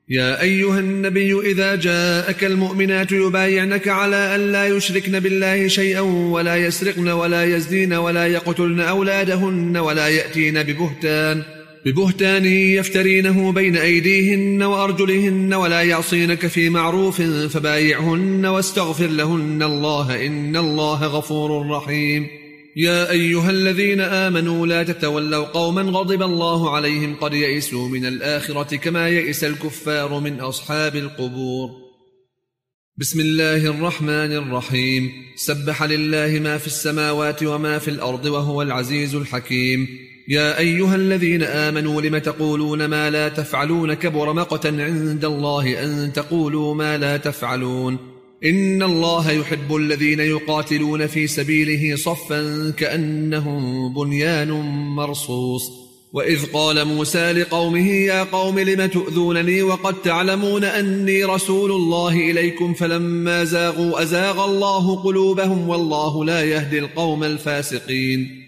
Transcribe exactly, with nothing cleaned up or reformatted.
يا أيها النبي إذا جاءك المؤمنات يبايعنك على أن لا يشركن بالله شيئا ولا يسرقن ولا يزنين ولا يقتلن أولادهن ولا يأتين ببهتان ببهتان يفترينه بين أيديهن وأرجلهن ولا يعصينك في معروف فبايعهن واستغفر لهن الله إن الله غفور رحيم. يا أيها الذين آمنوا لا تتولوا قوما غضب الله عليهم قد يئسوا من الآخرة كما يئس الكفار من أصحاب القبور. بسم الله الرحمن الرحيم. سبح لله ما في السماوات وما في الأرض وهو العزيز الحكيم. يا أيها الذين آمنوا لم تقولون ما لا تفعلون كبر مقتا عند الله أن تقولوا ما لا تفعلون إن الله يحب الذين يقاتلون في سبيله صفا كأنهم بنيان مرصوص. وإذ قال موسى لقومه يا قوم لم تؤذونني وقد تعلمون أني رسول الله إليكم فلما زاغوا أزاغ الله قلوبهم والله لا يهدي القوم الفاسقين.